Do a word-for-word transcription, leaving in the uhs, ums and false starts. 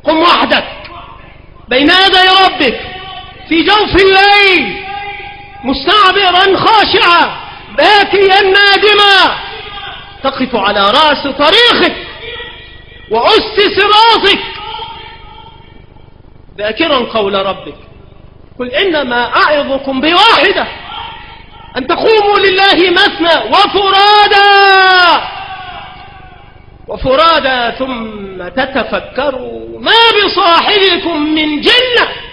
قم وحدك بين يدي ربك في جوف الليل مستعبرا خاشعا باكيا نادما، تقف على رأس طريقك وأس صراطك ذاكرا قول ربك: قل إنما أعظكم بواحدة أن تقوموا لله مثنى وفرادا وفرادا ثم تتفكروا ما بصاحبكم من جنة